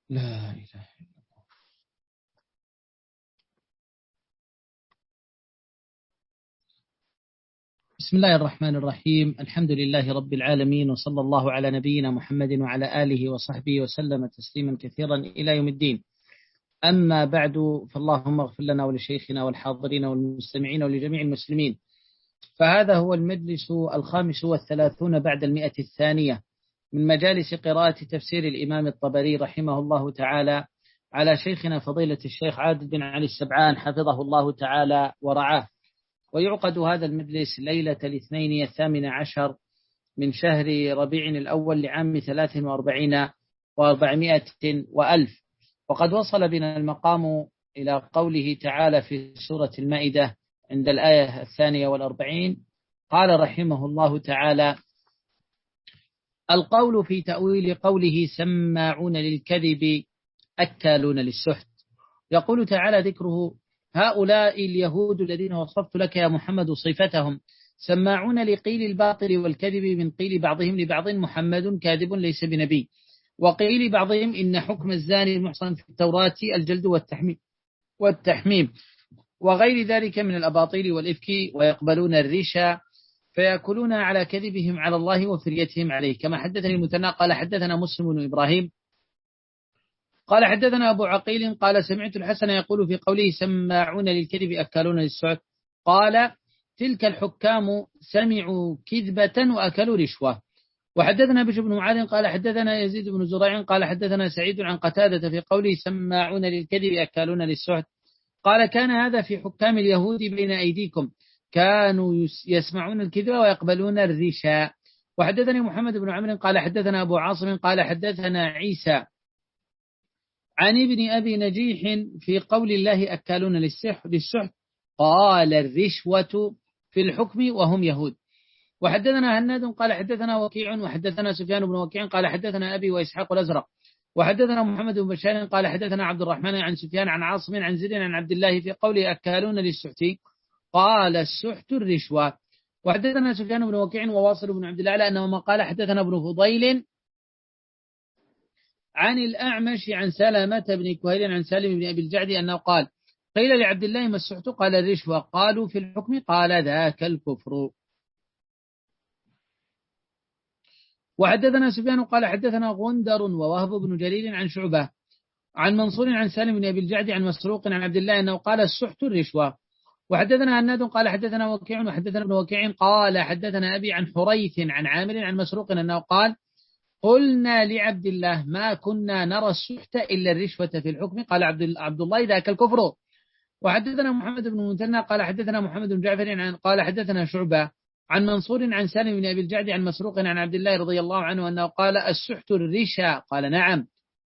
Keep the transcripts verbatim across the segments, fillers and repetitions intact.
لا إله إلا الله. بسم الله الرحمن الرحيم. الحمد لله رب العالمين، وصلى الله على نبينا محمد وعلى آله وصحبه وسلم تسليما كثيرا إلى يوم الدين. أما بعد، فاللهم اغفر لنا ولشيخنا والحاضرين والمستمعين ولجميع المسلمين. فهذا هو المجلس الخامس والثلاثون بعد المئة الثانية من مجالس قراءة تفسير الإمام الطبري رحمه الله تعالى على شيخنا فضيلة الشيخ عادل بن علي السبعان حفظه الله تعالى ورعاه. ويعقد هذا المجلس ليلة الاثنين الثامن عشر من شهر ربيع الأول لعام ثلاث وأربعين وأربعمائة وألف. وقد وصل بنا المقام إلى قوله تعالى في سورة المائدة عند الآية الثانية والأربعين. قال رحمه الله تعالى: القول في تأويل قوله سماعون للكذب أكالون للسحت. يقول تعالى ذكره: هؤلاء اليهود الذين وصفت لك يا محمد صفتهم، سماعون لقيل الباطل والكذب من قيل بعضهم لبعض محمد كاذب ليس بنبي، وقيل بعضهم إن حكم الزاني المحصن في التوراة الجلد والتحميم والتحميم وغير ذلك من الأباطيل والإفك، ويقبلون الرشا فيأكلون على كذبهم على الله وفريتهم عليه. كما حدثني المثنى قال حدثنا مسلم بن إبراهيم قال حدثنا أبو عقيل قال سمعت الحسن يقول في قوله سماعون للكذب أكالون للسحت، قال تلك الحكام سمعوا كذبة وأكلوا رشوة. وحدثنا بشر بن معاذ قال حدثنا يزيد بن زريع قال حدثنا سعيد عن قتادة في قوله سماعون للكذب أكالون للسحت، قال كان هذا في حكام اليهود بين أيديكم، كانوا يسمعون الكذب ويقبلون الرشا. وحدثني محمد بن عمرو قال حدثنا أبو عاصم قال حدثنا عيسى عن ابن أبي نجيح في قول الله أكالون للسحت، قال الرشوة في الحكم وهم يهود. وحدثنا هناد قال حدثنا وكيع وحدثنا سفيان بن وكيع قال حدثنا أبي وإسحاق الأزرق وحدثنا محمد بن بشار قال حدثنا عبد الرحمن عن سفيان عن عاصم عن زيد عن عبد الله في قوله أكالون للسحت، قال السحت الرشوة. وحدثنا سفيان بن وكيع وواصل بن عبد الله أنهما قال حدثنا ابن فضيل عن الأعمش عن سلامة بن كهيل عن سالم بن أبي الجعد أنه قال قيل لعبد الله ما السحت؟ قال الرشوة. قالوا في الحكم؟ قال ذاك الكفر. وحدثنا سفيان قال حدثنا غندر ووهب بن جرير عن شعبة عن منصور عن سالم بن أبي الجعد عن مسروق عن عبد الله أنه قال السحت الرشوة. وحدثنا هناد قال حدثنا وكيع وحدثنا ابن وكيع قال حدثنا أبي عن حريث عن عامر عن مسروق أنه قال قلنا لعبد الله ما كنا نرى السحت إلا الرشوة في الحكم، قال عبد عبد الله ذاك الكفر. وحدثنا محمد بن المثنى قال حدثنا محمد بن جعفر عن قال حدثنا شعبة عن منصور عن سالم بن أبي الجعد عن مسروق عن عبد الله رضي الله عنه أنه قال السحت الرشا، قال نعم.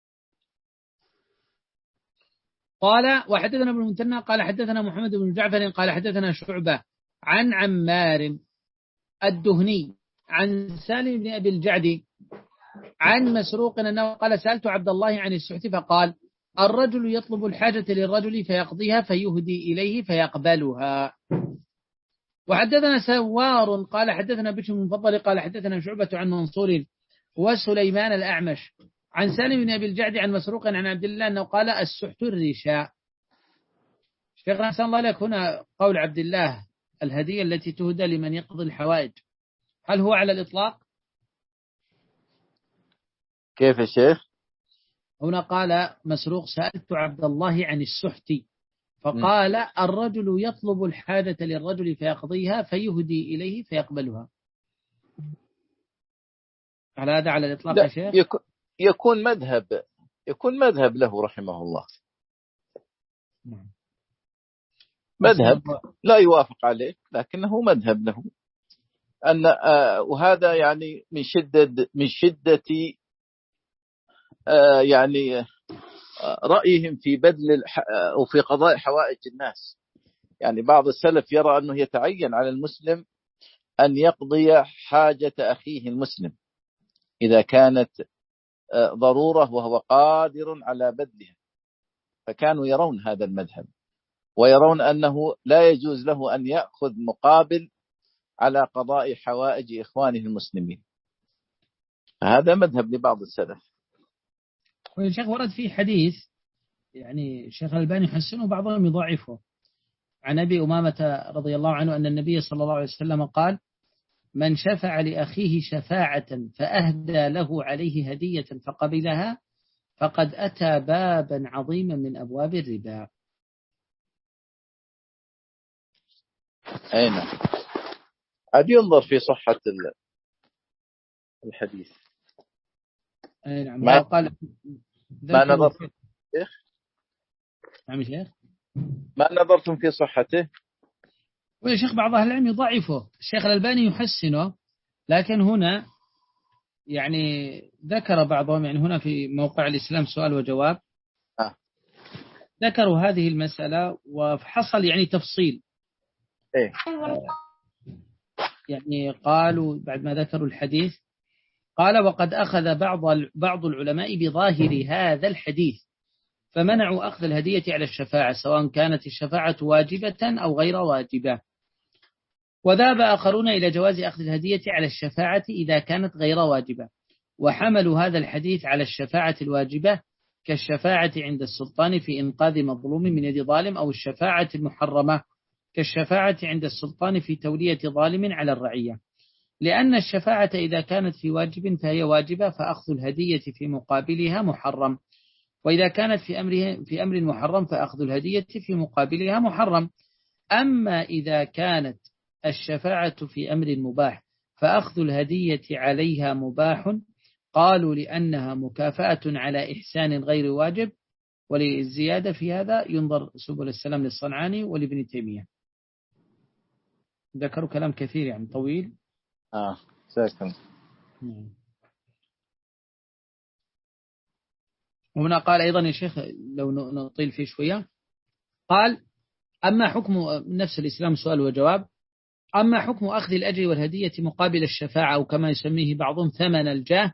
قال وحدثنا ابن المثنى قال حدثنا محمد بن جعفر قال حدثنا شعبة عن عمار الدهني عن سالم بن أبي الجعد عن مسروق أنه قال سألت عبد الله عن السحت فقال الرجل يطلب الحاجة للرجل فيقضيها فيهدي إليه فيقبلها. وحدثنا سوار قال حدثنا بشر بن المفضل قال حدثنا شعبة عن منصور وسليمان الأعمش عن سالم بن أبي الجعد عن مسروق عن عبد الله أنه قال السحت الرشاء. شيخنا أحسن الله لك، هنا قول عبد الله الهدية التي تهدى لمن يقضي الحوائج، هل هو على الإطلاق؟ كيف يا شيخ؟ هنا قال مسروق سألت عبد الله عن السحت فقال م. الرجل يطلب الحاجة للرجل فيقضيها فيهدي إليه فيقبلها، على هذا على الإطلاق يا شيخ؟ يكون, يكون مذهب يكون مذهب له رحمه الله، نعم. مذهب لا يوافق عليه لكنه مذهب له أن آه وهذا يعني من شدة من شدة آه يعني آه رأيهم في بذل وفي قضاء حوائج الناس. يعني بعض السلف يرى أنه يتعين على المسلم أن يقضي حاجة أخيه المسلم إذا كانت آه ضرورة وهو قادر على بذلها، فكانوا يرون هذا المذهب ويرون أنه لا يجوز له أن يأخذ مقابل على قضاء حوائج إخوانه المسلمين. هذا مذهب لبعض السلف. والشيخ ورد فيه حديث يعني الشيخ الألباني يحسنه وبعضهم يضعفه، عن أبي أمامة رضي الله عنه أن النبي صلى الله عليه وسلم قال: من شفع لأخيه شفاعة فأهدى له عليه هدية فقبلها فقد أتى بابا عظيما من أبواب الربا. أين عاد ينظر في صحة الحديث. أي نعم. ما, قال ما نظرتم شيخ نعم شيخ ما نظرتم في صحته. ويا شيخ بعض أهل العلم يضعفه، الشيخ الألباني يحسنه، لكن هنا يعني ذكر بعضهم يعني هنا في موقع الإسلام سؤال وجواب آه. ذكروا هذه المسألة وحصل يعني تفصيل. إيه؟ يعني قالوا بعد ما ذكروا الحديث قال: وقد أخذ بعض بعض العلماء بظاهر هذا الحديث فمنعوا أخذ الهدية على الشفاعة سواء كانت الشفاعة واجبة أو غير واجبة، وذهب آخرون إلى جواز أخذ الهدية على الشفاعة إذا كانت غير واجبة، وحملوا هذا الحديث على الشفاعة الواجبة كالشفاعة عند السلطان في إنقاذ مظلوم من يد ظالم، أو الشفاعة المحرمة كالشفاعة عند السلطان في تولية ظالم على الرعية، لأن الشفاعة إذا كانت في واجب فهي واجبة فأخذ الهدية في مقابلها محرم، وإذا كانت في أمره في أمر محرم فأخذ الهدية في مقابلها محرم. أما إذا كانت الشفاعة في أمر مباح فأخذ الهدية عليها مباح، قالوا لأنها مكافأة على إحسان غير واجب. وللزيادة في هذا ينظر سبل السلام للصنعاني ولابن تيمية. ذكروا كلام كثير يعني طويل. آه ساكن. وهنا قال أيضا يا شيخ لو نطيل فيه شوية، قال: أما حكم نفس الإسلام سؤال وجواب، أما حكم أخذ الأجر والهدية مقابل الشفاعة أو كما يسميه بعضهم ثمن الجاه،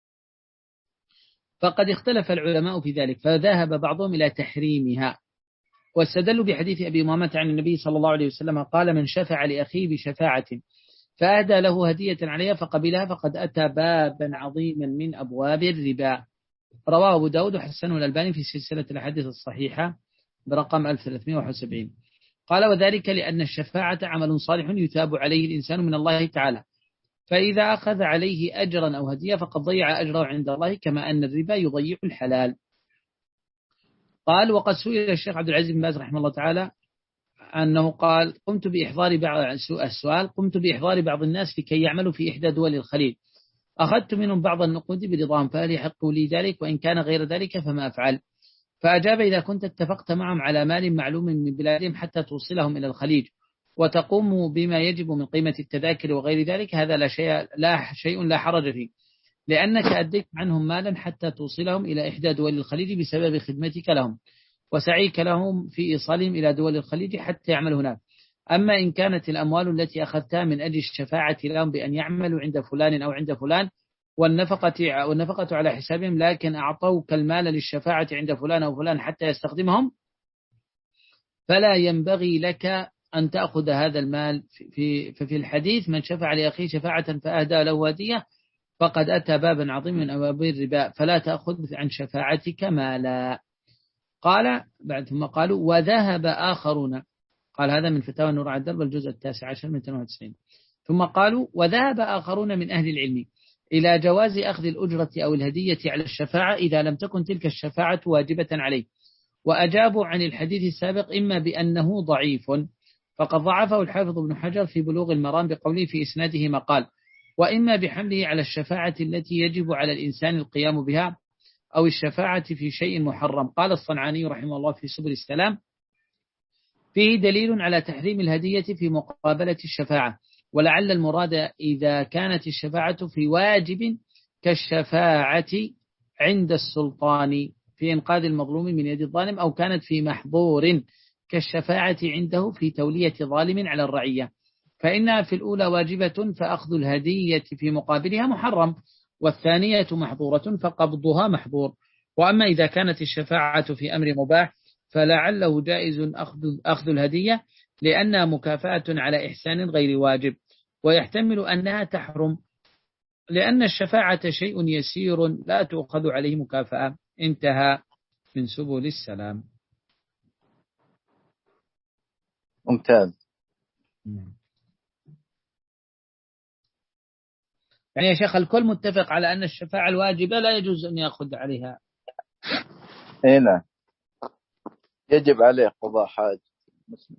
فقد اختلف العلماء في ذلك، فذهب بعضهم إلى تحريمها، واستدلوا بحديث أبي أمامة عن النبي صلى الله عليه وسلم قال: من شفع لأخيه بشفاعة فأهدى له هدية عليها فقبلها فقد أتى بابا عظيما من أبواب الربا. رواه أبو داود وحسنه الألباني في سلسلة الأحاديث الصحيحة برقم ألف وثلاثمائة وواحد وسبعين. قال: وذلك لأن الشفاعة عمل صالح يثاب عليه الإنسان من الله تعالى، فإذا أخذ عليه أجرا أو هدية فقد ضيع أجره عند الله، كما أن الربا يضيع الحلال. قال: وقد سئل الشيخ عبد العزيز بن باز رحمه الله تعالى أنه قال: قمت بإحضار بعض السؤال قمت بإحضار بعض الناس لكي يعملوا في إحدى دول الخليج، أخذت منهم بعض النقود برضاهم، فهل يحق لي ذلك؟ وإن كان غير ذلك فما أفعل؟ فأجاب: إذا كنت اتفقت معهم على مال معلوم من بلادهم حتى توصلهم إلى الخليج وتقوم بما يجب من قيمة التذاكر وغير ذلك، هذا لا شيء لا شيء لا حرج فيه، لأنك أديت عنهم مالا حتى توصلهم إلى إحدى دول الخليج بسبب خدمتك لهم وسعيك لهم في إيصالهم إلى دول الخليج حتى يعملوا هناك. أما إن كانت الأموال التي أخذتها من أجل الشفاعة لهم بأن يعملوا عند فلان أو عند فلان والنفقة, والنفقة على حسابهم، لكن أعطوك المال للشفاعة عند فلان أو فلان حتى يستخدمهم، فلا ينبغي لك أن تأخذ هذا المال. في ففي الحديث: من شفع لأخيه شفاعة فأهدى له هدية فقد أتى بابا عظيما من أبواب الربا، فلا تأخذ عن شفاعتك مالا. قال بعد ثم قالوا: وذهب آخرون، قال هذا من فتاوى النور على الدرب الجزء التاسع عشر من اثنين وتسعين، ثم قالوا: وذهب آخرون من أهل العلم إلى جواز أخذ الأجرة أو الهدية على الشفاعة إذا لم تكن تلك الشفاعة واجبة عليه، وأجابوا عن الحديث السابق إما بأنه ضعيف، فقد ضعفه الحافظ ابن حجر في بلوغ المرام بقوله في إسناده مقال، وإما بحمله على الشفاعة التي يجب على الإنسان القيام بها أو الشفاعة في شيء محرم. قال الصنعاني رحمه الله في سبل السلام: فيه دليل على تحريم الهدية في مقابلة الشفاعة، ولعل المراد إذا كانت الشفاعة في واجب كالشفاعة عند السلطان في إنقاذ المظلوم من يد الظالم، أو كانت في محظور كالشفاعة عنده في تولية ظالم على الرعية، فإنها في الأولى واجبة فأخذ الهدية في مقابلها محرم، والثانية محظورة فقبضها محظور. وأما إذا كانت الشفاعة في أمر مباح فلعله جائز أخذ, أخذ الهدية لأنها مكافأة على إحسان غير واجب، ويحتمل أنها تحرم لأن الشفاعة شيء يسير لا تؤخذ عليه مكافأة، انتهى من سبل السلام. ممتاز. يعني يا شيخ الكل متفق على أن الشفاعة الواجبة لا يجوز أن يأخذ عليها. هنا يجب عليه قضاء حاجة مسلم.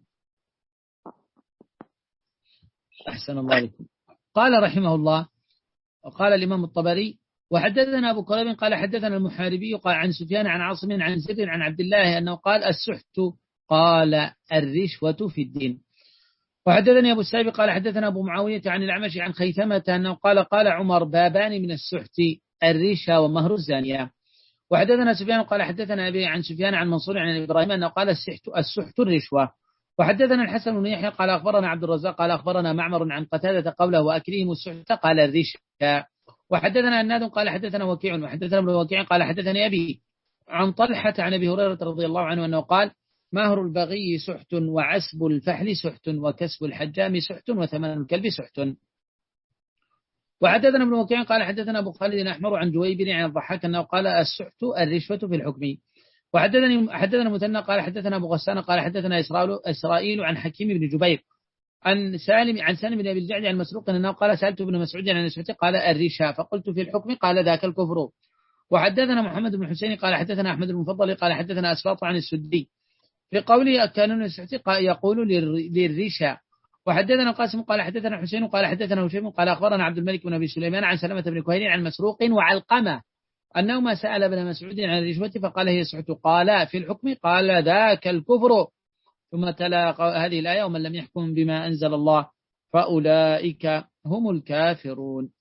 أحسن الله عليكم. قال رحمه الله وقال الإمام الطبري وحدثنا أبو كريب قال حدثنا المحاربي قال عن سفيان عن عاصم عن زيد عن عبد الله أنه قال السحت قال الرشوة في الدين. وحدثني أبو السائب قال حدثنا أبو معاوية عن الأعمش عن خيثمة أنه قال قال عمر بابان من السحت الرشا ومهر الزانية. وحدثنا سفيان قال حدثنا أبي عن سفيان عن منصور عن إبراهيم أنه قال السحت السحت الرشوة. وحدثنا الحسن بن يحيى قال أخبرنا عبد الرزاق قال أخبرنا معمر عن قتادة قوله وأكلهم السحت قال الرشا. وحدثنا الناد قال حدثنا وكيع وحدثنا ابن وكيع قال حدثني أبي عن طلحة عن أبي هريرة رضي الله عنه أنه قال مهر البغي سحت وعسب الفحل سحت وكسب الحجام سحت وثمن الكلب سحت. وحدثنا ابن وكيع قال حدثنا أبو خالد الأحمر عن جويبر عن الضحاك أنه قال السحت الرشوة في الحكم. وحدثني حدثنا مثنى قال حدثنا أبو غسان قال حدثنا إسرائيل, إسرائيل عن حكيم بن جبير عن سالم عن سالم بن أبي الجعد عن مسروق أنه قال سألت ابن مسعود عن السحت قال الرشا فقلت في الحكم قال ذاك الكفر. وحدثنا محمد بن حسين قال حدثنا أحمد المفضل قال حدثنا أسباط عن السدي في قوله كانون السحت يقول للرشا. وحدثنا قاسم قال حدثنا حسين قال حدثنا هشيم قال أخبرنا عبد الملك بن أبي سليمان عن سلمة بن كهيل عن مسروق وعلقمة أنهما سأل ابن مسعود عن الرشوة فقال هي السحت قال في الحكم قال ذاك الكفر. ثم تلا هذه الآية ومن لم يحكم بما أنزل الله فأولئك هم الكافرون.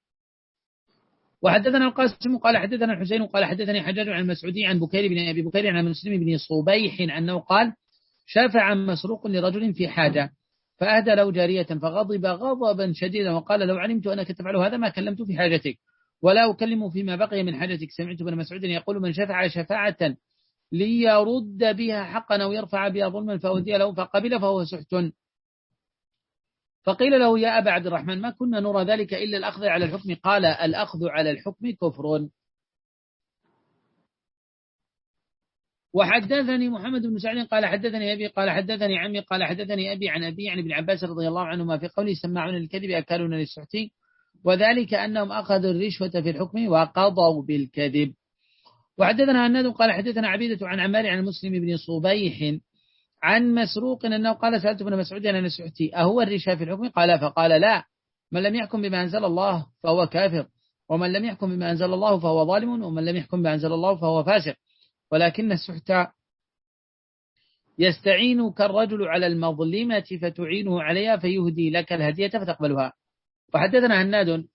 وحدثنا القاسم قال حدثنا الحسين قال حدثني حجاج عن مسعودي عن بكير بن أبي بكير عن مسلم بن صبيح أنه قال شافع مسروق لرجل في حاجة فأهدى له جارية فغضب غضبا شديدا وقال لو علمت أنك تفعل هذا ما كلمت في حاجتك ولا أكلم فيما بقي من حاجتك. سمعت بن مسعود يقول من شفع شفاعة ليرد بها حقا أو يرفع بها ظلما فأهدي له فقبل فهو سحت. فقيل له يا أبا عبد الرحمن ما كنا نرى ذلك إلا الأخذ على الحكم قال الأخذ على الحكم كفر. وحدثني محمد بن سعد قال حدثني أبي قال حدثني عمي قال حدثني أبي عن أبي عن ابن عباس رضي الله عنهما في قوله سماعون للكذب أكالون للسحت وذلك أنهم أخذوا الرشوة في الحكم وقضوا بالكذب. وحدثنا هناد قال حدثنا عبيدة عن عمار عن مسلم بن صبيح عن مسروق أنه قال سألت ابن مسعود عن السحت أهو الرشا في الحكم قال فقال لا من لم يحكم بما أنزل الله فهو كافر ومن لم يحكم بما أنزل الله فهو ظالم ومن لم يحكم بما أنزل الله فهو فاسق ولكن السحت يستعينك الرجل على المظلمة فتعينه عليها فيهدي لك الهدية فتقبلها. وحدثنا هناد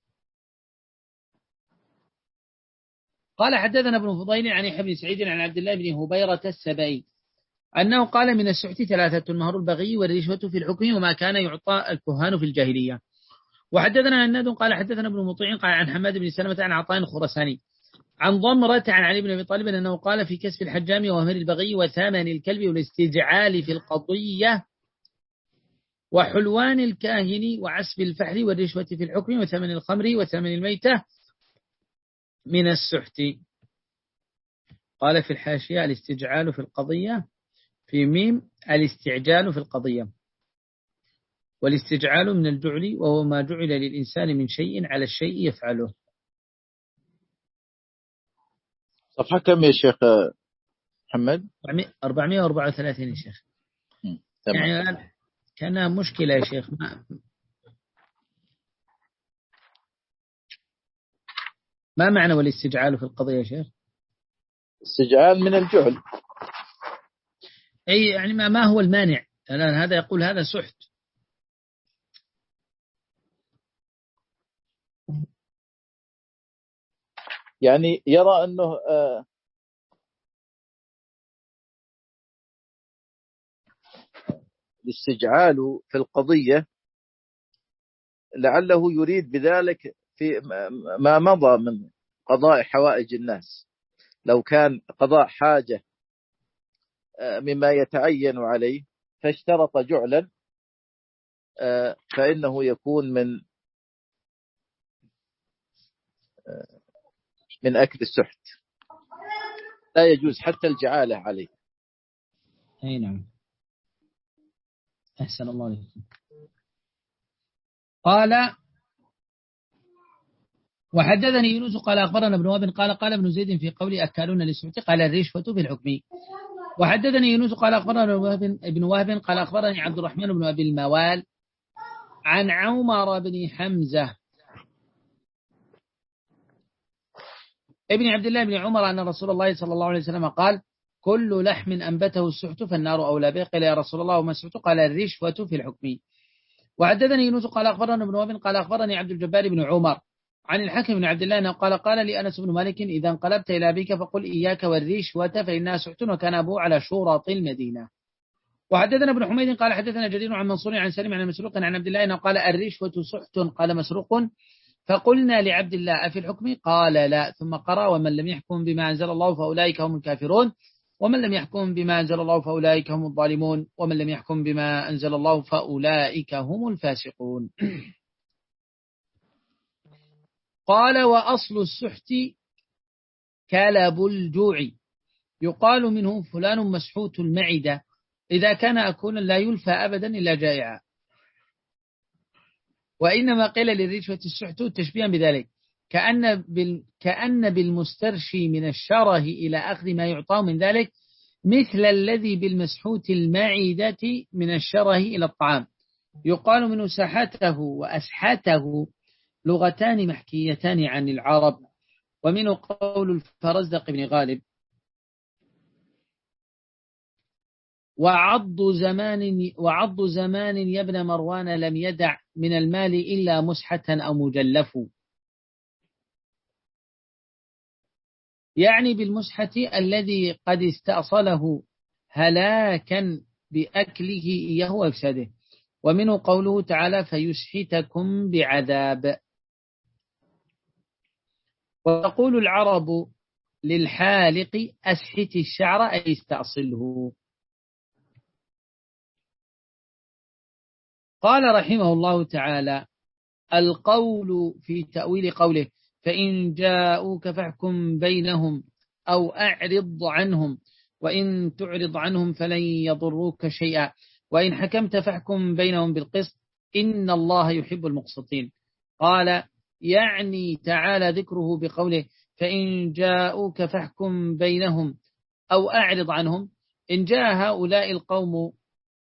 قال حدثنا ابن فضيل عن يحيى بن سعيد عن عبد الله بن هبيرة السبعي أنه قال من السحت ثلاثة مهر البغي والرشوة في الحكم وما كان يعطى الكهان في الجاهلية. وحدثنا هناد قال حدثنا ابن مطيع قال عن حماد بن سلمة عن عطاء الخرساني عن ضمرة عن علي بن أبي طالب أنه قال في كسب الحجام ومهر البغي وثمن الكلب والاستجعال في القضية وحلوان الكاهن وعسب الفحل والرشوة في الحكم وثمن الخمر وثمن الميتة من السحت. قال في الحاشية الاستجعال في القضية في ميم الاستعجال في القضية والاستجعال من الجعل وهو ما جعل للإنسان من شيء على الشيء يفعله. صفحة كم يا شيخ محمد؟ أربعمائة وأربعة وثلاثين يا شيخ. يعني كان مشكلة يا شيخ ما, ما معنى والاستجعال في القضية يا شيخ؟ استجعال من الجهل أي يعني ما, ما هو المانع الآن هذا يقول هذا سحت يعني يرى أنه آه الاستجعال في القضية لعله يريد بذلك في ما مضى من قضاء حوائج الناس لو كان قضاء حاجة مما يتعين عليه فاشترط جعلا فإنه يكون من من أكل السحت. لا يجوز حتى الجعالة عليه. أي نعم. أحسن الله عليكم. قال وحدثني يونس قال أخبرنا ابن وهب قال قال ابن زيد في قول أكالون للسحت قال الرشوة في الحكم. وحدثني يونس قال أخبرنا ابن وهب قال أخبرني عبد الرحمن بن أبي الموال عن عمر بن حمزة ابن عبد الله بن عمر أن رسول الله صلى الله عليه وسلم قال كل لحم أنبته السحت فالنار أولى به. قيل يا رسول الله وما السحت؟ قال الرشوة في الحكم. وحدثني يونس قال أخبرنا ابن وهب قال أخبرني عبد الجبار بن عمر عن الحكم بن عبد الله أنه قال قال لي أنس بن مالك إذا انقلبت إلى أبيك فقل إياك والرشوة فإنها سحت وكان أبوه على شورط المدينة. وحدثنا ابن حميد قال حدثنا جرير عن منصور عن سليم عن مسروق عن عبد الله أنه قال الرشوة سحت. قال مسروق فقلنا لعبد الله أفي الحكم؟ قال لا. ثم قرأ ومن لم يحكم بما أنزل الله فأولئك هم الكافرون ومن لم يحكم بما أنزل الله فأولئك هم الظالمون ومن لم يحكم بما أنزل الله فأولئك هم الفاسقون. قال وأصل السحت كلب الجوع يقال منه فلان مسحوت المعدة إذا كان أكونا لا يلفى أبدا إلا جائعا. وإنما قيل للرشوة السحت تشبيها بذلك كأن, بال كأن بالمسترشي من الشره إلى أخذ ما يعطاه من ذلك مثل الذي بالمسحوت المعدة من الشره إلى الطعام. يقال منه سحته وأسحته لغتان محكيتان عن العرب. ومنه قول الفرزدق بن غالب وعض زمان وعض زمان يا ابن مروان لم يدع من المال إلا مسحة أو مجلف. يعني بالمسحة الذي قد استأصله هلاكا بأكله إياه وإفساده. ومنه قوله تعالى فيسحتكم بعذاب. وتقول العرب للحالق أسحت الشعر أي استأصله. قال رحمه الله تعالى القول في تأويل قوله فإن جاءوك فاحكم بينهم أو أعرض عنهم وإن تعرض عنهم فلن يضروك شيئا وإن حكمت فاحكم بينهم بالقسط إن الله يحب المقسطين. قال يعني تعالى ذكره بقوله فإن جاءوك فاحكم بينهم أو أعرض عنهم. إن جاء هؤلاء القوم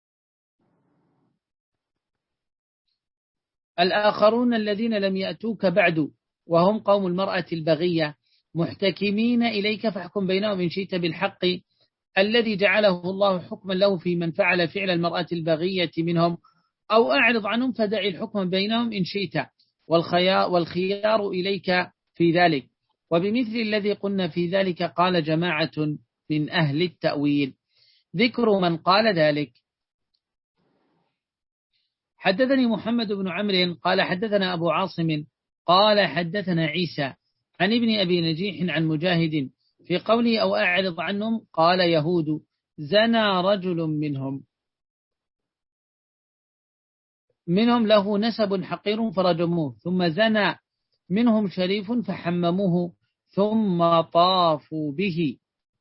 الآخرون الذين لم يأتوك بعد وهم قوم المرأة البغية محتكمين إليك فاحكم بينهم إن شئت بالحق الذي جعله الله حكما له في من فعل فعل المرأة البغية منهم أو أعرض عنهم فدع الحكم بينهم إن شئت والخيار, والخيار إليك في ذلك. وبمثل الذي قلنا في ذلك قال جماعة من أهل التأويل. ذكر من قال ذلك حدثني محمد بن عمرو قال حدثنا أبو عاصم قال حدثنا عيسى عن ابن أبي نجيح عن مجاهد في قوله أو أعرض عنهم قال يهود زنى رجل منهم منهم له نسب حقير فرجموه ثم زنى منهم شريف فحمموه ثم طافوا به.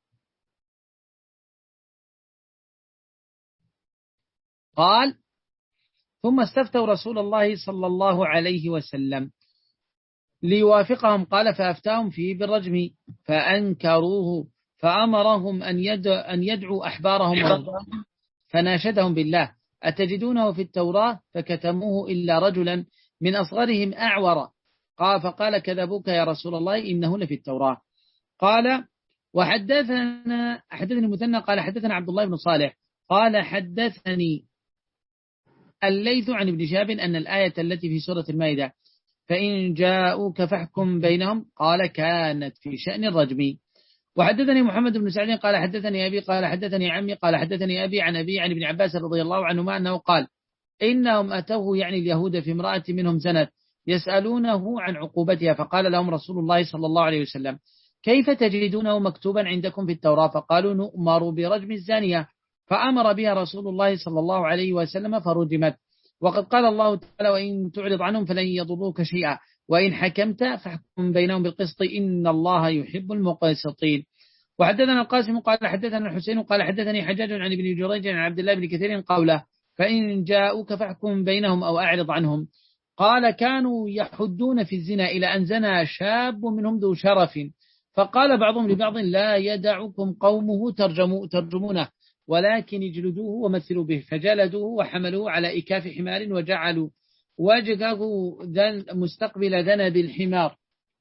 قال ثم استفتوا رسول الله صلى الله عليه وسلم ليوافقهم قال فأفتاهم فيه بالرجم فأنكروه فأمرهم أن يدعوا أحبارهم ورهبانهم فناشدهم بالله أتجدونه في التوراة فكتموه إلا رجلا من أصغرهم أعور. قال فقال كذبوك يا رسول الله إنه لفي التوراة. قال وحدثنا حدثني المثنى قال حدثنا عبد الله بن صالح قال حدثني الليث عن ابن شهاب أن الآية التي في سورة المائدة فإن جاءوك فاحكم بينهم قال كانت في شأن الرجم. وحدثني محمد بن سعيد قال حدثني أبي قال حدثني عمي قال حدثني أبي عن أبي عن ابن عباس رضي الله عنهما أنه قال إنهم أتوه يعني اليهود في امرأة منهم زنت يسألونه عن عقوبتها فقال لهم رسول الله صلى الله عليه وسلم كيف تجدونه مكتوبا عندكم في التوراة؟ فقالوا نؤمر برجم الزانية فأمر بها رسول الله صلى الله عليه وسلم فرجمت. وقد قال الله تعالى وإن تعرض عنهم فلن يضروك شيئا وإن حكمت فاحكم بينهم بالقسط إن الله يحب المقسطين. وحدثنا القاسم قال حدثنا الحسين قال حدثني حجاج عن ابن جريج عن عبد الله بن كثير قوله فإن جاءوك فاحكم بينهم أو أعرض عنهم. قال كانوا يحدون في الزنا إلى أن زنى شاب منهم ذو شرف، فقال بعضهم لبعض لا يدعكم قومه ترجموا ترجمونه ولكن اجلدوه ومثلوا به، فجلدوه وحملوه على إكاف حمار وجعلوا وجهه مستقبل ذنب الحمار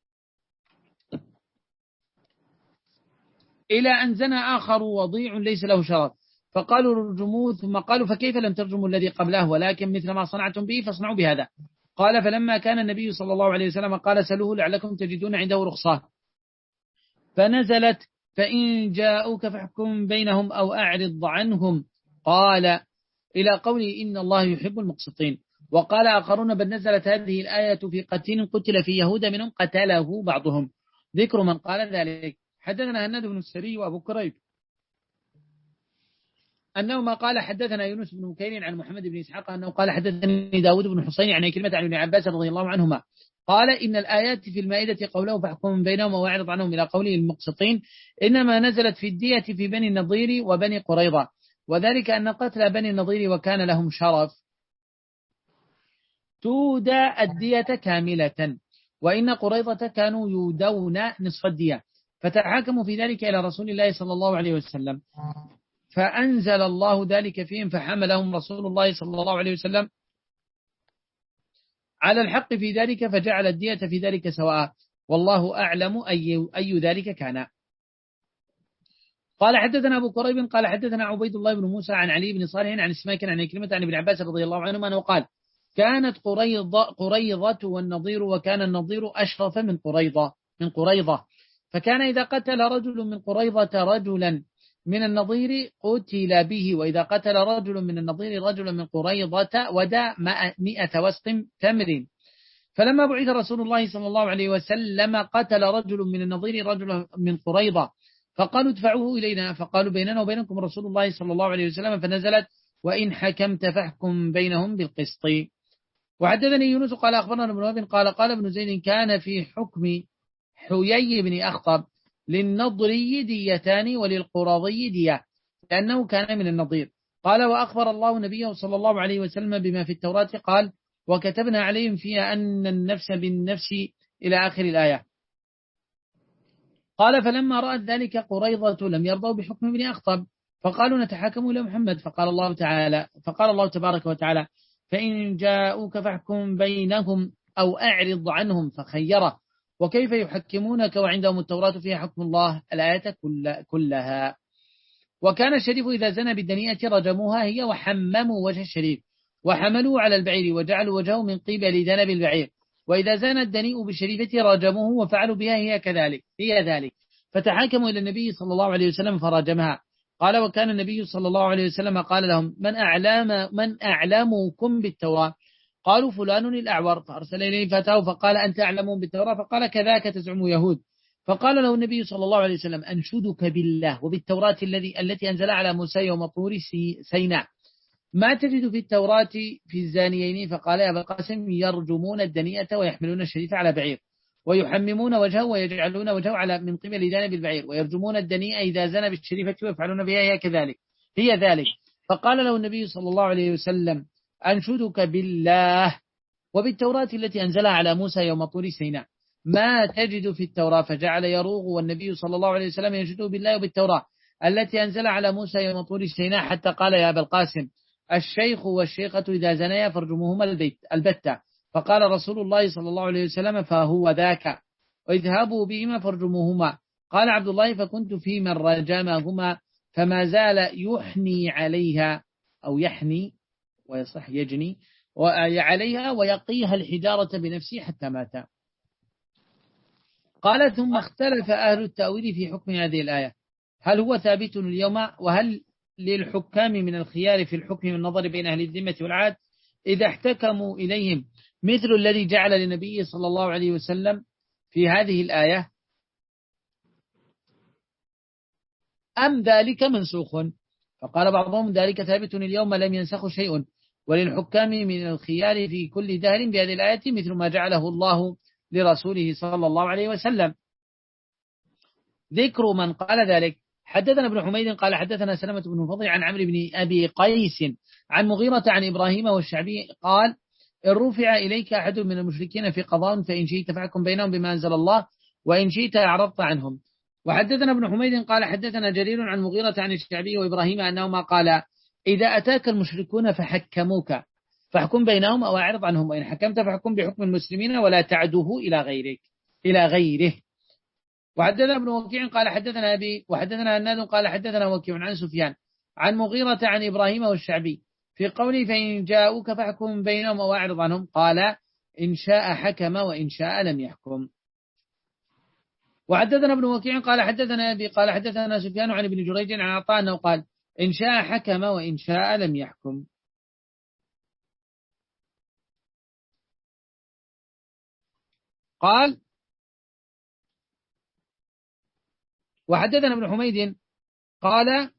إلى أن زنى آخر وضيع ليس له شرف، فقالوا رجموه، ثم قالوا فكيف لم ترجموا الذي قبله ولكن مثل ما صنعتم به فاصنعوا بهذا. قال فلما كان النبي صلى الله عليه وسلم قال سلوه لعلكم تجدون عنده رخصة، فنزلت فإن جاءوك فاحكم بينهم أو أعرض عنهم، قال إلى قوله إن الله يحب المقسطين. وقال آخرون بل نزلت هذه الآية في قتيل قتل في يهود منهم قتله بعضهم، ذكر من قال ذلك. حدثنا هناد بن السري وأبو كريب أنه ما قال حدثنا يونس بن مكير عن محمد بن إسحاق أنه قال حدثني داود بن حسين عن كلمة عن ابن عباس رضي الله عنهما قال إن الآيات في المائدة قوله فاحكم بينهم وأعرض عنهم إلى قوله المقسطين إنما نزلت في الدية في بني النضير وبني قريظة، وذلك أن قتل بني النضير وكان لهم شرف تودى الدية كاملة، وإن قريظة كانوا يودون نصف الدية، فتحاكموا في ذلك إلى رسول الله صلى الله عليه وسلم، فأنزل الله ذلك فيهم فحملهم رسول الله صلى الله عليه وسلم على الحق في ذلك، فجعل الدية في ذلك سواء، والله أعلم أي, أي ذلك كان. قال حدثنا أبو كريب قال حدثنا عبيد الله بن موسى عن علي بن صالح عن اسماك عن كلمة عن ابن عباس رضي الله عنهما أنه قال كانت قريضة, قريضة والنضير، وكان النضير أشرف من قريضة من قريضة فكان إذا قتل رجل من قريضة رجلا من النضير قتل به، وإذا قتل رجل من النضير رجلا من قريضة ودى مئة وسق تمر. فلما بعث رسول الله صلى الله عليه وسلم قتل رجل من النضير رجل من قريضة، فقالوا ادفعوه إلينا، فقالوا بيننا وبينكم رسول الله صلى الله عليه وسلم، فنزلت وإن حكمت فاحكم بينهم بالقسط. وحدثني يونس قال أخبرنا ابن وهب قال قال ابن زيد كان في حكم حيي بن أخطب للنضري ديتان وللقرضي دية، لأنه كان من النضير. قال وأخبر الله نبيه صلى الله عليه وسلم بما في التوراة قال وكتبنا عليهم فيها أن النفس بالنفس إلى آخر الآية. قال فلما رأت ذلك قريضة لم يرضوا بحكم ابن أخطب، فقالوا نتحاكم إلى محمد، فقال الله تعالى فقال الله تبارك وتعالى فإن جاءوك فاحكم بينهم أو أعرض عنهم، فخيره وكيف يحكمونك وعندهم التوراة فيها حكم الله، الآية كل كلها. وكان الشريف إذا زنى بالدنيئة رجموها هي وحمموا وجه الشريف وحملوه على البعير وجعلوا وجهه من قبل ذنب البعير، وإذا زنى الدنيء بالشريفة رجموه وفعلوا بها هي كذلك هي ذلك، فتحاكموا إلى النبي صلى الله عليه وسلم فرجمها. قال وكان النبي صلى الله عليه وسلم قال لهم من أعلم من أعلمكم بالتوراة؟ قالوا فلان الأعور، فأرسل إليه فتاه فقال أنت أعلمون بالتوراة؟ فقال كذاك تزعم يهود. فقال له النبي صلى الله عليه وسلم أنشدك بالله وبالتوراة الذي التي أنزل على موسى يوم طور سيناء ما تجد في التوراة في الزانيين؟ فقال يا أبا القاسم يرجمون الدنيئة ويحملون الشريف على بعير ويحممون وجهه ويجعلون وجهه على من قبل ذنب البعير، ويرجمون الدنيئة إذا زنى بالشريفة ويفعلون بها هي كذلك هي ذلك. فقال له النبي صلى الله عليه وسلم أنشدك بالله وبالتوراة التي أنزلها على موسى يوم طور سيناء ما تجد في التوراة؟ فجعل يروغ والنبي صلى الله عليه وسلم ينشده بالله وبالتوراة التي أنزلها على موسى يوم طور سيناء، حتى قال يا أبا القاسم الشيخ والشيخة إذا زنيا فرجموهما البيت البتة. فقال رسول الله صلى الله عليه وسلم فهو ذاك، واذهبوا بهما فرجموهما. قال عبد الله فكنت في من رجمهما فما زال يحني عليها أو يحني ويصح يجني عليها ويقيها الحجارة بنفسه حتى مات. قال ثم اختلف أهل التأويل في حكم هذه الآية، هل هو ثابت اليوم؟ وهل للحكام من الخيار في الحكم والنظر بين أهل الذمة والعاد إذا احتكموا إليهم مثل الذي جعل للنبي صلى الله عليه وسلم في هذه الآية، أم ذلك منسوخ؟ فقال بعضهم ذلك ثابت اليوم لم ينسخ شيء، وللحكام من الخيار في كل دهر بهذه الآية مثل ما جعله الله لرسوله صلى الله عليه وسلم. ذكر من قال ذلك. حدثنا ابن حميد قال حدثنا سلمة بن الفضل عن عمرو بن أبي قيس عن مغيرة عن إبراهيم والشعبي قال إن رفع إليك أحد من المشركين في قضاء فإن شئت فاحكم بينهم بما أنزل الله وإن شئت أعرضت عنهم. وحدثنا ابن حميد قال حدثنا جرير عن مغيرة عن الشعبي وإبراهيم أنهما قال إذا أتاك المشركون فحكموك فاحكم بينهم أو أعرض عنهم وإن حكمت فاحكم بحكم المسلمين ولا تعده إلى غيرك إلى غيره. وحدثنا ابن وكيع قال حدثنا أبي وحدثنا هناد قال حدثنا وكيع عن سفيان عن مغيرة عن إبراهيم والشعبي في قوله فإن جاءوك فاحكم بينهم أو أعرض عنهم قال إن شاء حكم وإن شاء لم يحكم. وحدثنا ابن وكيع قال حدثنا أبي قال حدثنا سفيان عن ابن جريج عن عطاء أنه قال إن شاء حكم وإن شاء لم يحكم. قال وحدثنا ابن حميد قال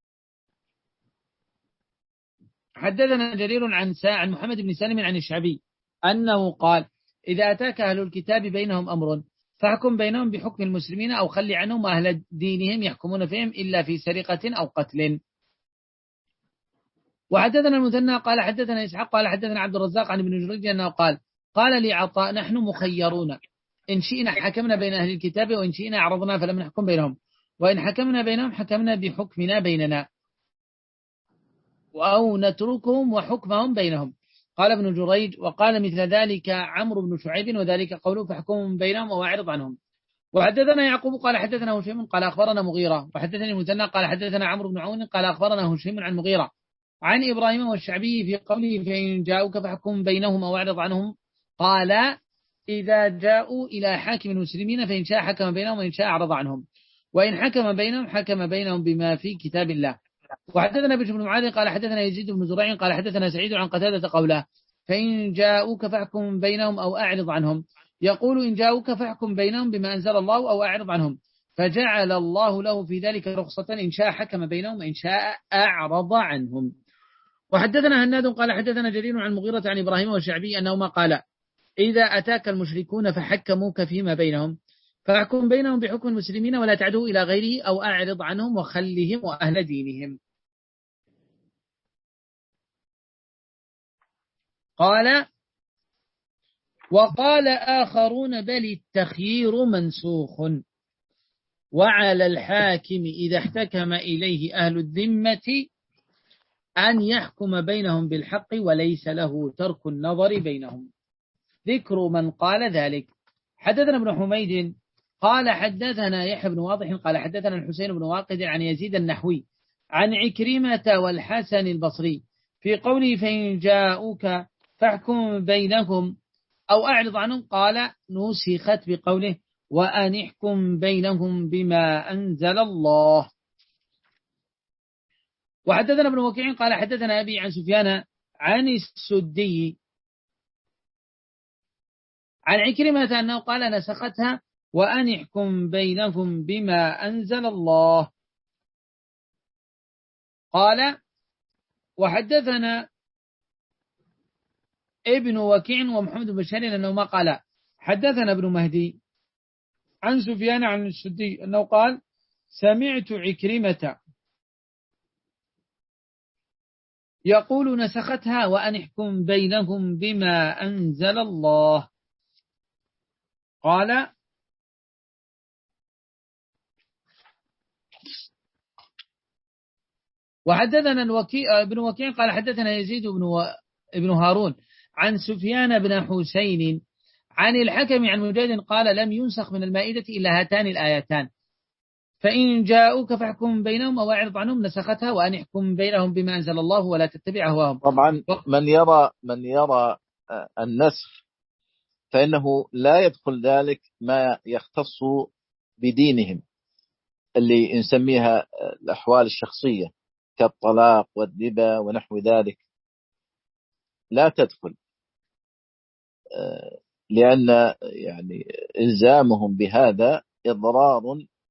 حدثنا جرير عن عن محمد بن سالم عن الشعبي أنه قال إذا أتاك أهل الكتاب بينهم أمر فاحكم بينهم بحكم المسلمين أو خلي عنهم أهل دينهم يحكمون فيهم إلا في سرقة أو قتل. وحدثنا المثنى قال حدثنا إسحاق قال حدثنا عبد الرزاق عن ابن جريج أنه قال قال لي عطاء نحن مخيرون إن شئنا حكمنا بين أهل الكتاب وإن شئنا أعرضنا فلم نحكم بينهم وإن حكمنا بينهم حكمنا بحكمنا بيننا أو نتركهم وحكمهم بينهم. قال ابن جريج وقال مثل ذلك عمرو بن شعيب وذلك قوله فحكمهم بينهم أو أعرض عنهم. وحدثنا يعقوب قال حدثنا هشيم قال أخبرنا مغيرة وحدثني المثنى قال حدثنا عمرو بن عون قال أخبرنا هشيم عن مغيرة عن إبراهيم والشعبي في قوله فإن جاءوك فحكم بينهم أو أعرض عنهم قال إذا جاءوا إلى حاكم المسلمين فإن شاء حكم بينهم وإن شاء أعرض عنهم وإن حكم بينهم حكم بينهم بما في كتاب الله. وحدثنا بشر بن معاذ قال حدثنا يزيد بن زريع قال حدثنا سعيد عن قتادة قوله فإن جاءوك فاحكم بينهم أو أعرض عنهم يقول إن جاءوك فاحكم بينهم بما أنزل الله أو أعرض عنهم فجعل الله له في ذلك رخصة إن شاء حكم بينهم وإن شاء أعرض عنهم. وحدثنا هناد قال حدثنا جرير عن مغيرة عن إبراهيم والشعبي أنهما قال إذا أتاك المشركون فحكموك فيما بينهم فاحكم بينهم بحكم المسلمين ولا تعدوا إلى غيره أو أعرض عنهم وخلهم وأهل دينهم. قال وقال آخرون بل التخيير منسوخ وعلى الحاكم إذا احتكم إليه أهل الذمة أن يحكم بينهم بالحق وليس له ترك النظر بينهم. ذكر من قال ذلك. حدثنا ابن حميد قال حدثنا يحيى بن واضح قال حدثنا الحسين بن واقد عن يزيد النحوي عن عكرمة والحسن البصري في قوله فإن جاءوك فاحكم بينهم أو أعرض عنهم قال نسخت بقوله وأن احكم بينهم بما أنزل الله. وحدثنا ابن وكيع قال حدثنا أبي عن سفيان عن السدي عن عكرمة أنه قال نسختها وأن احكم بينهم بما أنزل الله. قال وحدثنا ابن وكيع ومحمد بن بشار أنه ما قال حدثنا ابن مهدي عن سفيان عن السدي أنه قال سمعت عكرمة يقول نسختها وأن احكم بينهم بما أنزل الله. قال وحدثنا الوكيع ابن وكيع قال حدثنا يزيد بن و... ابن هارون عن سفيان بن حسين عن الحكم عن مجاهد قال لم ينسخ من المائدة إلا هاتان الآيتان فإن جاءوك فاحكم بينهم أو أعرض عنهم نسختها وأن احكم بينهم بما أنزل الله ولا تتبع أهواهم. طبعا من يرى من يرى النسخ فإنه لا يدخل ذلك ما يختص بدينهم اللي نسميها الأحوال الشخصية كالطلاق والربا ونحو ذلك لا تدخل لأن يعني إلزامهم بهذا إضرار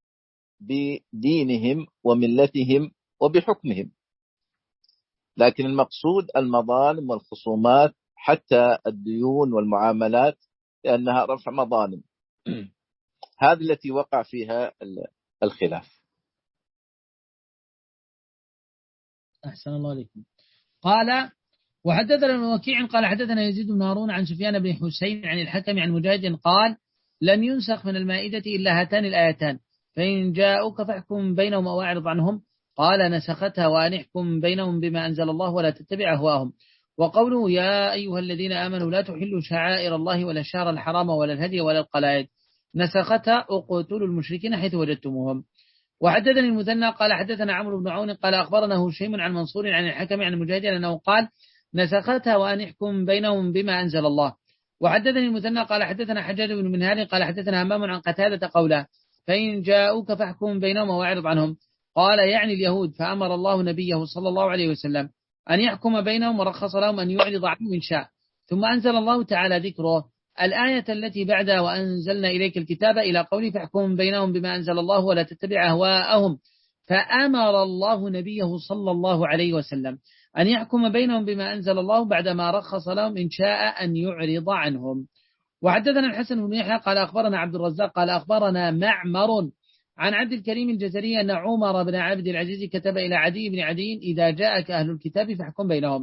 بدينهم وملتهم وبحكمهم. لكن المقصود المظالم والخصومات حتى الديون والمعاملات لأنها رفع مظالم هذه التي وقع فيها الخلاف. أحسن الله عليكم. قال وحدثنا ابن وكيع قال حدثنا يزيد بن هارون عن سفيان بن حسين عن الحكم عن مجاهد قال لن ينسخ من المائدة إلا هاتان الآيتان فإن جاءوك فاحكم بينهم أو أعرض عنهم قال نسختها وأن احكم بينهم بما أنزل الله ولا تتبع أهواهم. وقوله يا أيها الذين آمنوا لا تحلوا شعائر الله ولا الشهر الحرام ولا الهدي ولا القلائد نسختها اقتلوا المشركين حيث وجدتموهم. وحدثني المثنى قال حدثنا عمرو بن عون قال أخبرنا هشيم عن منصور عن الحكم عن مجاهد أنه قال نسختها وأن احكم بينهم بما أنزل الله. وحدثني المثنى قال حدثنا حجاج بن منهار قال حدثنا همام عن قتادة قوله فإن جاءوك فاحكم بينهم واعرض عنهم قال يعني اليهود فأمر الله نبيه صلى الله عليه وسلم أن يحكم بينهم ورخص لهم أن يعرض عنهم إن شاء. ثم أنزل الله تعالى ذكره الآية التي بعدها وأنزلنا إليك الكتاب إلى قوله فاحكم بينهم بما أنزل الله ولا تتبع أهواءهم فأمر الله نبيه صلى الله عليه وسلم أن يحكم بينهم بما أنزل الله بعدما رخص لهم إن شاء أن يعرض عنهم. وحدثنا الحسن بن يحيى قال أخبرنا عبد الرزاق قال أخبرنا معمر عن عبد الكريم الجزري أن عمر بن عبد العزيز كتب إلى عدي بن عدي إذا جاءك أهل الكتاب فاحكم بينهم.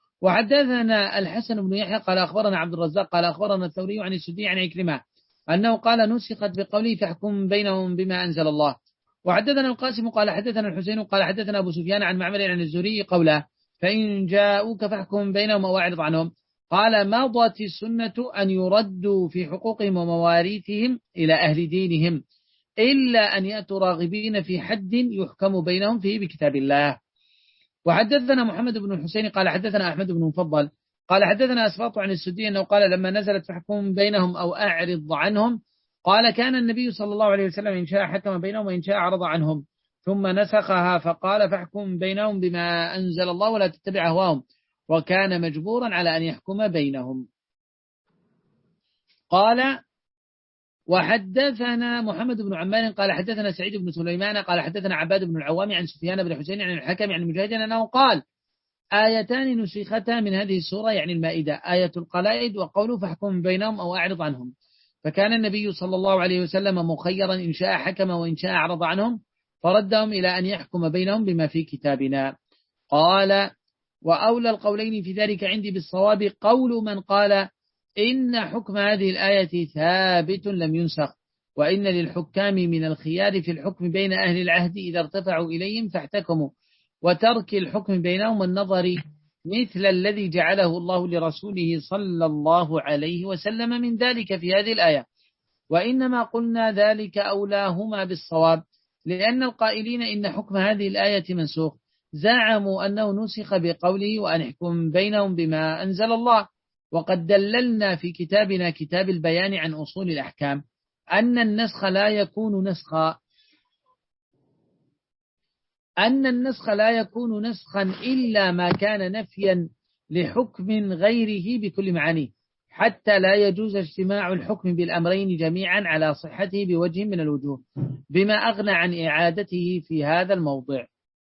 وحدثنا الحسن بن يحيى قال أخبرنا عبد الرزاق قال أخبرنا الثوري عن السدي عن عكرمة أنه قال نسخت بقوله فاحكم بينهم بما أنزل الله. وحدثنا القاسم قال حدثنا الحسين قال حدثنا أبو سفيان عن معمر عن الزهري قوله فإن جاءوك فاحكم بينهم وأعرض عنهم قال مضت السنة أن يردوا في حقوقهم ومواريثهم إلى أهل دينهم إلا أن يأتوا راغبين في حد يحكم بينهم فيه بكتاب الله. وحدثنا محمد بن الحسين قال حدثنا أحمد بن مفضل قال حدثنا أسباط عن السدي أنه قال لما نزلت فاحكم بينهم أو أعرض عنهم قال كان النبي صلى الله عليه وسلم إن شاء حكم بينهم وإن شاء أعرض عنهم ثم نسخها فقال فاحكم بينهم بما أنزل الله ولا تتبع أهواهم وكان مجبورا على أن يحكم بينهم. قال وحدثنا محمد بن عمار قال حدثنا سعيد بن سليمان قال حدثنا عباد بن العوام عن سفيان بن حسين عن الحكم عن مجاهد أنه قال آيتان نسختا من هذه السورة يعني المائدة آية القلائد وقوله فاحكم بينهم أو أعرض عنهم فكان النبي صلى الله عليه وسلم مخيرا إن شاء حكم وإن شاء أعرض عنهم فردهم إلى أن يحكم بينهم بما في كتابنا. قال وأولى القولين في ذلك عندي بالصواب قول من قال إن حكم هذه الآية ثابت لم ينسخ وإن للحكام من الخيار في الحكم بين أهل العهد إذا ارتفعوا إليهم فاحتكموا وترك الحكم بينهم النظر مثل الذي جعله الله لرسوله صلى الله عليه وسلم من ذلك في هذه الآية. وإنما قلنا ذلك أولاهما بالصواب لأن القائلين إن حكم هذه الآية منسوخ زعموا أنه نسخ بقوله وأن احكم بينهم بما أنزل الله وقد دللنا في كتابنا كتاب البيان عن أصول الأحكام أن النسخ لا يكون نسخا أن النسخ لا يكون نسخا إلا ما كان نفيا لحكم غيره بكل معانيه حتى لا يجوز اجتماع الحكم بالأمرين جميعا على صحته بوجه من الوجوه بما أغنى عن إعادته في هذا الموضع.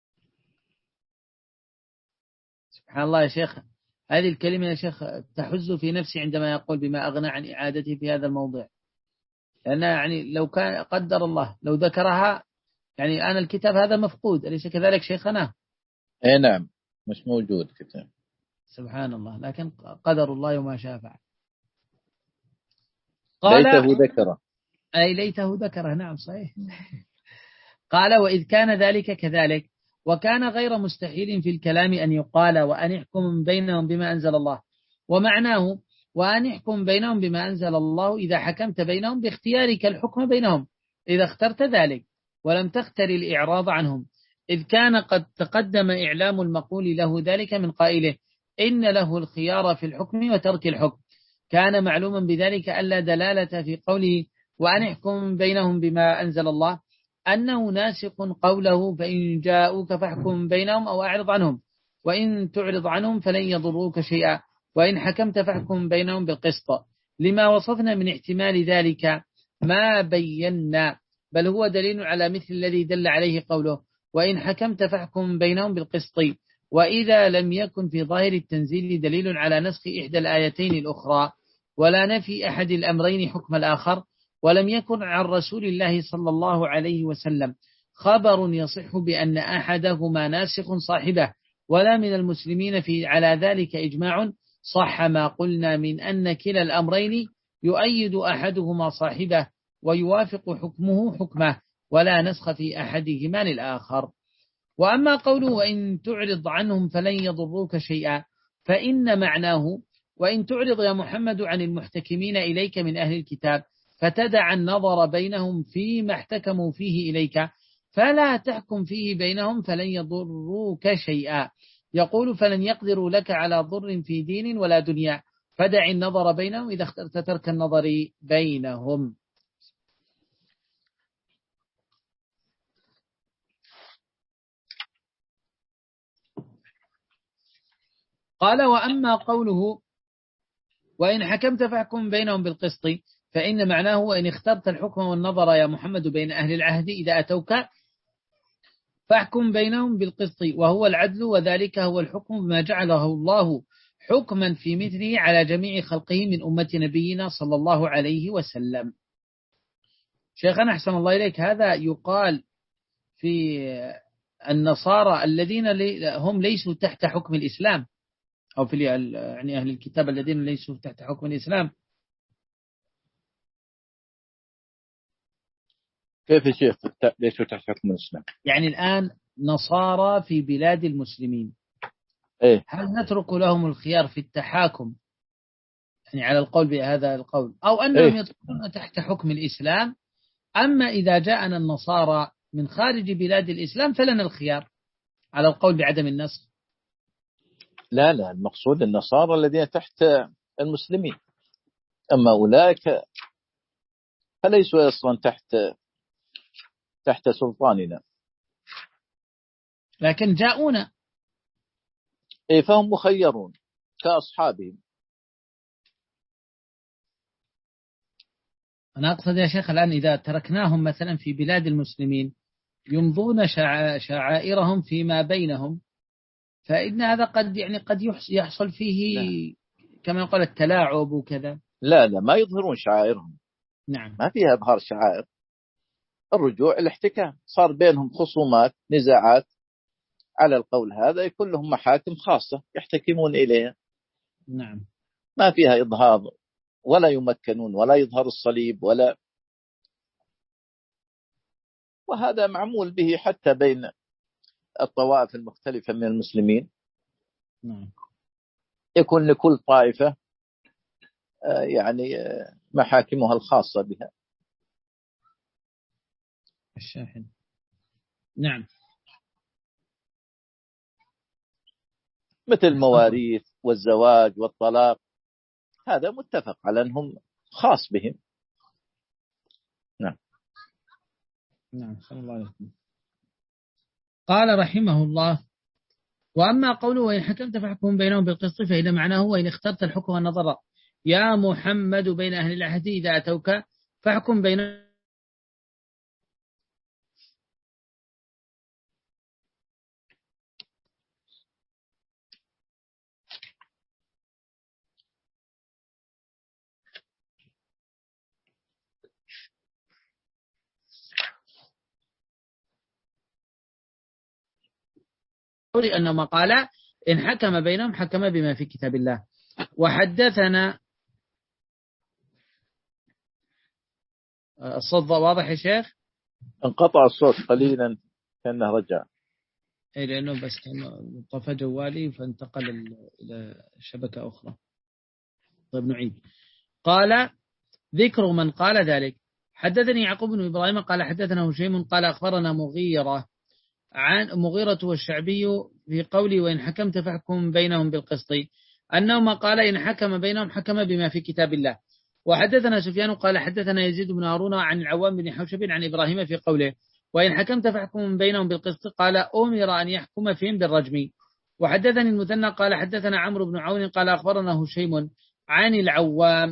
سبحان الله يا شيخ هذه الكلمة يا شيخ تحز في نفسي عندما يقول بما أغنى عن إعادته في هذا الموضع لأن يعني لو كان قدر الله لو ذكرها يعني أنا الكتاب هذا مفقود أليس كذلك شيخنا؟ أي نعم مش موجود كتاب. سبحان الله لكن قدر الله وما شاء فعل. قال ليته ذكره أي ليته ذكره نعم صحيح. قال وإذ كان ذلك كذلك وكان غير مستحيل في الكلام أن يقال وأن يحكم بينهم بما أنزل الله ومعناه وأن يحكم بينهم بما أنزل الله إذا حكمت بينهم باختيارك الحكم بينهم إذا اخترت ذلك ولم تختر الإعراض عنهم إذ كان قد تقدم إعلام المقول له ذلك من قائله إن له الخيار في الحكم وترك الحكم كان معلوما بذلك ألا دلالة في قوله وأن يحكم بينهم بما أنزل الله أنه ناسق قوله فإن جاءوك فاحكم بينهم أو أعرض عنهم وإن تعرض عنهم فلن يضروك شيئا وإن حكمت فاحكم بينهم بالقسط لما وصفنا من احتمال ذلك ما بينا بل هو دليل على مثل الذي دل عليه قوله وإن حكمت فاحكم بينهم بالقسط وإذا لم يكن في ظاهر التنزيل دليل على نسخ إحدى الآيتين الأخرى ولا نفي أحد الأمرين حكم الآخر ولم يكن عن رسول الله صلى الله عليه وسلم خبر يصح بأن أحدهما ناسخ صاحبه، ولا من المسلمين في على ذلك إجماع، صح ما قلنا من أن كلا الأمرين يؤيد أحدهما صاحبه ويوافق حكمه حكمه، ولا نسخ في أحدهما للآخر. وأما قوله وإن تعرض عنهم فلن يضروك شيئا، فإن معناه وإن تعرض يا محمد عن المحتكمين إليك من أهل الكتاب فتدع النظر بينهم فيما احتكموا فيه إليك، فلا تحكم فيه بينهم فلن يضروك شيئا. يقول فلن يقدروا لك على ضر في دين ولا دنيا، فدع النظر بينهم إذا اخترت ترك النظر بينهم. قال وأما قوله وإن حكمت فاحكم بينهم بالقسط، فإن معناه وإن اخترت الحكم والنظر يا محمد بين أهل العهد إذا أتوك فاحكم بينهم بالقسط، وهو العدل، وذلك هو الحكم بما جعله الله حكما في مثله على جميع خلقه من أمة نبينا صلى الله عليه وسلم. شيخنا أحسن الله إليك، هذا يقال في النصارى الذين هم ليسوا تحت حكم الإسلام، أو في يعني أهل الكتاب الذين ليسوا تحت حكم الإسلام. كيف يا شيخ ليسوا تحت حكم الإسلام؟ يعني الآن نصارى في بلاد المسلمين، إيه؟ هل نترك لهم الخيار في التحاكم يعني على القول بهذا القول، أو أنهم إيه؟ يدخلون تحت حكم الإسلام؟ أما إذا جاءنا النصارى من خارج بلاد الإسلام فلنا الخيار على القول بعدم النسخ. لا لا، المقصود النصارى الذين تحت المسلمين، أما أولئك فليسوا أصلا تحت تحت سلطاننا، لكن جاءونا. إيه، فهم مخيرون كأصحابهم. أنا أقصد يا شيخ الآن إذا تركناهم مثلا في بلاد المسلمين يمضون شعائرهم فيما بينهم، فإن هذا قد يعني قد يحصل فيه لا. كما يقول التلاعب وكذا. لا لا، ما يظهرون شعائرهم. نعم، ما فيها إظهار شعائر. الرجوع الاحتكام، صار بينهم خصومات نزاعات على القول هذا يكون لهم محاكم خاصة يحتكمون إليها. نعم، ما فيها إظهار ولا يمكنون ولا يظهر الصليب ولا، وهذا معمول به حتى بين الطوائف المختلفة من المسلمين. نعم، يكون لكل طائفة يعني محاكمها الخاصة بها. الشاحن. نعم، مثل المواريث والزواج والطلاق، هذا متفق على أنهم خاص بهم. نعم. نعم، صلى الله عليه وسلم. قال رحمه الله وأما قوله وإن حكمت فاحكم بينهم بالقسط، فإذا معناه وإن اخترت الحكم والنظر يا محمد بين أهل العهد إذا أتوك فاحكم بينهم. أنه ما قال إن حكم بينهم حكم بما في كتاب الله. وحدثنا الصوت واضح يا شيخ؟ انقطع الصوت قليلا كأنه رجع. إيه، لأنه بس طفى جوالي فانتقل إلى شبكة أخرى. طيب نعيد. قال ذكر من قال ذلك. حدثني يعقوب بن إبراهيم قال حدثنا هشيم قال أخبرنا مغيرة عن مغيرة والشعبي في قولي وإن حكمت فاحكم بينهم بالقسط أنهما قال إن حكم بينهم حكم بما في كتاب الله. وحدثنا سفيان قال حدثنا يزيد بن هارون عن العوام بن حوشب عن إبراهيم في قوله وإن حكمت فاحكم بينهم بالقسط قال أمر أن يحكم فيهم بالرجم. وحدثني المثنى قال حدثنا عمرو بن عون قال أخبرنا هشيم عن العوام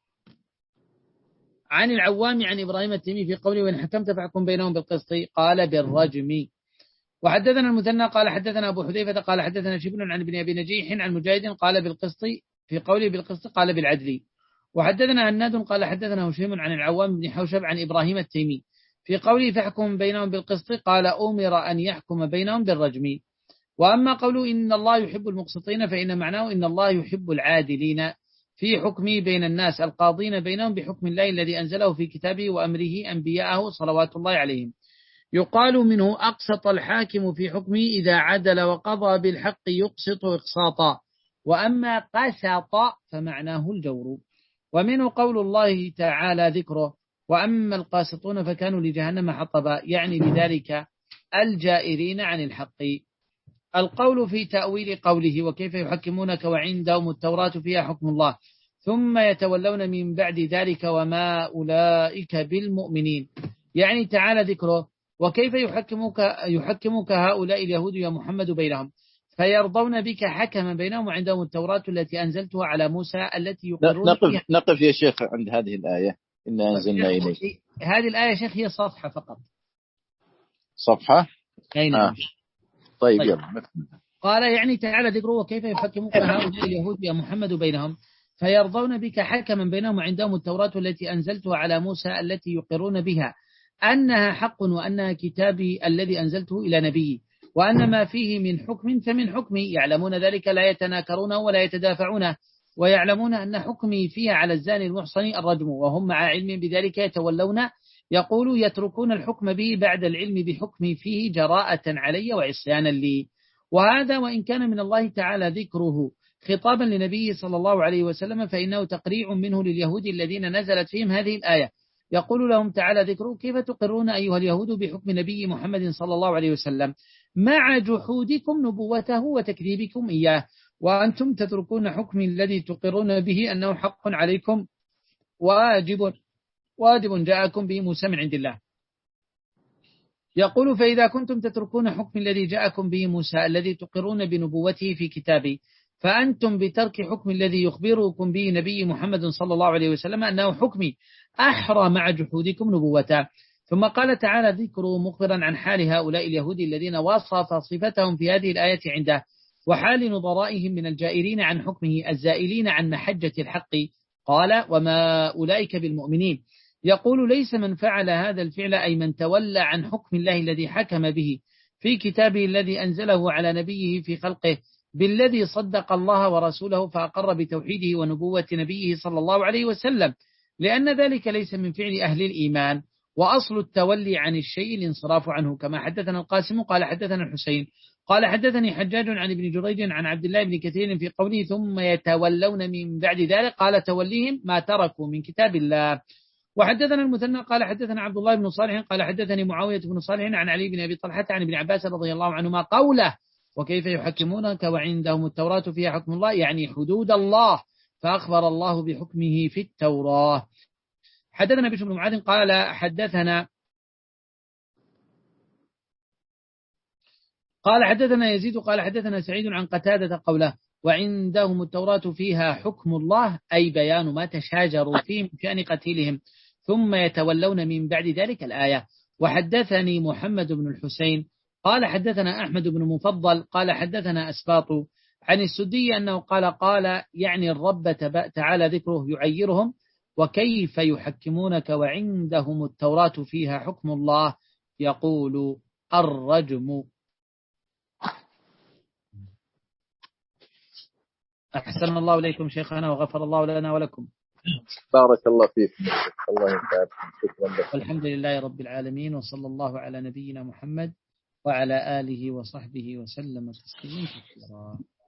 عن العوام عن إبراهيم التيمي في قوله وإن حكمت فاحكم بينهم بالقسط قال بالرجم. وحدثنا المثنى قال حدثنا أبو حذيفة قال حدثنا شبل عن ابن أبي نجيح عن مجاهد قال بالقسط في قوله بالقسط قال بالعدل. وحدثنا هناد قال حدثنا هشيم عن العوام بن حوشب عن إبراهيم التيمي في قوله فاحكم بينهم بالقسط قال أمر أن يحكم بينهم بالرجم. وأما قوله إن الله يحب المقسطين فإن معناه إن الله يحب العادلين في حكمه بين الناس القاضين بينهم بحكم الله الذي أنزله في كتابه وأمره أنبياءه صلوات الله عليهم. يقال منه أقسط الحاكم في حكمه إذا عدل وقضى بالحق يقسط إقساطا، وأما قسط فمعناه الجور. ومنه قول الله تعالى ذكره وأما القاسطون فكانوا لجهنم حطبا، يعني بذلك الجائرين عن الحق. القول في تأويل قوله وكيف يحكمونك وعندهم التوراة فيها حكم الله ثم يتولون من بعد ذلك وما أولئك بالمؤمنين، يعني تعالى ذكره وكيف يحكموك, يحكموك هؤلاء اليهود يا محمد بينهم فيرضون بك حكما بينهم وعندهم التوراة التي أنزلتها على موسى التي يقرون نقف فيها. نقف يا شيخ عند هذه الآية إنا أنزلنا إليك. هذه الآية شيخ هي صفحة فقط. صفحة أي نعم. آه. طيب, طيب. يلا. قال يعني تعالى ذكره وكيف يحكموك هؤلاء اليهود يا محمد بينهم فيرضون بك حكما بينهم وعندهم التوراة التي أنزلتها على موسى التي يقرون بها أنها حق وأنها كتابي الذي أنزلته إلى نبي وأن ما فيه من حكم فمن حكمي يعلمون ذلك لا يتناكرونه ولا يتدافعونه ويعلمون أن حكمي فيها على الزاني المحصن الرجم وهم مع علم بذلك يتولون يقول يتركون الحكم به بعد العلم بحكمي فيه جراءة علي وعصيانا لي. وهذا وإن كان من الله تعالى ذكره خطابا لنبيه صلى الله عليه وسلم فإنه تقريع منه لليهود الذين نزلت فيهم هذه الآية يقول لهم تعالى ذكره كيف تقرون أيها اليهود بحكم نبي محمد صلى الله عليه وسلم مع جحودكم نبوته وتكذيبكم إياه وأنتم تتركون حكم الذي تقرون به أنه حق عليكم واجب واجب جاءكم به موسى من عند الله. يقول فإذا كنتم تتركون حكم الذي جاءكم به موسى الذي تقرون بنبوته في كتابه فأنتم بترك حكم الذي يخبركم به نبي محمد صلى الله عليه وسلم أنه حكمي أحرى مع جحودكم نبوته. ثم قال تعالى ذكره مخبرا عن حال هؤلاء اليهود الذين وصف صفتهم في هذه الآية عنده وحال نظرائهم من الجائرين عن حكمه الزائلين عن محجة الحق قال وما أولئك بالمؤمنين. يقول ليس من فعل هذا الفعل أي من تولى عن حكم الله الذي حكم به في كتابه الذي أنزله على نبيه في خلقه بالذي صدق الله ورسوله فأقر بتوحيده ونبوة نبيه صلى الله عليه وسلم لأن ذلك ليس من فعل أهل الإيمان وأصل التولي عن الشيء الانصراف عنه. كما حدثنا القاسم قال حدثنا الحسين قال حدثني حجاج عن ابن جريج عن عبد الله بن كثير في قوله ثم يتولون من بعد ذلك قال توليهم ما تركوا من كتاب الله. وحدثنا المثنى قال حدثنا عبد الله بن صالح قال حدثني معاوية بن صالح عن علي بن أبي طلحة عن ابن عباس رضي الله عنهما قوله وكيف يحكمونك وعندهم التوراة فيها حكم الله يعني حدود الله فأخبر الله بحكمه في التوراة. حدثنا بشر بن معاذ قال حدثنا قال حدثنا يزيد قال حدثنا سعيد عن قتادة قوله وعندهم التوراة فيها حكم الله أي بيان ما تشاجروا فيه من شأن قتيلهم ثم يتولون من بعد ذلك الآية. وحدثني محمد بن الحسين قال حدثنا أحمد بن مفضل قال حدثنا أسباط عن السدي أنه قال قال يعني الرب تعالى ذكره يعيرهم وكيف يحكمونك وعندهم التوراة فيها حكم الله يقول الرجم. أحسن الله إليكم شيخنا وغفر الله لنا ولكم. بارك الله فيكم. الله يبارك. شكرا لك. والحمد لله رب العالمين وصلى الله على نبينا محمد وعلى آله وصحبه وسلم تسليما كثيرا.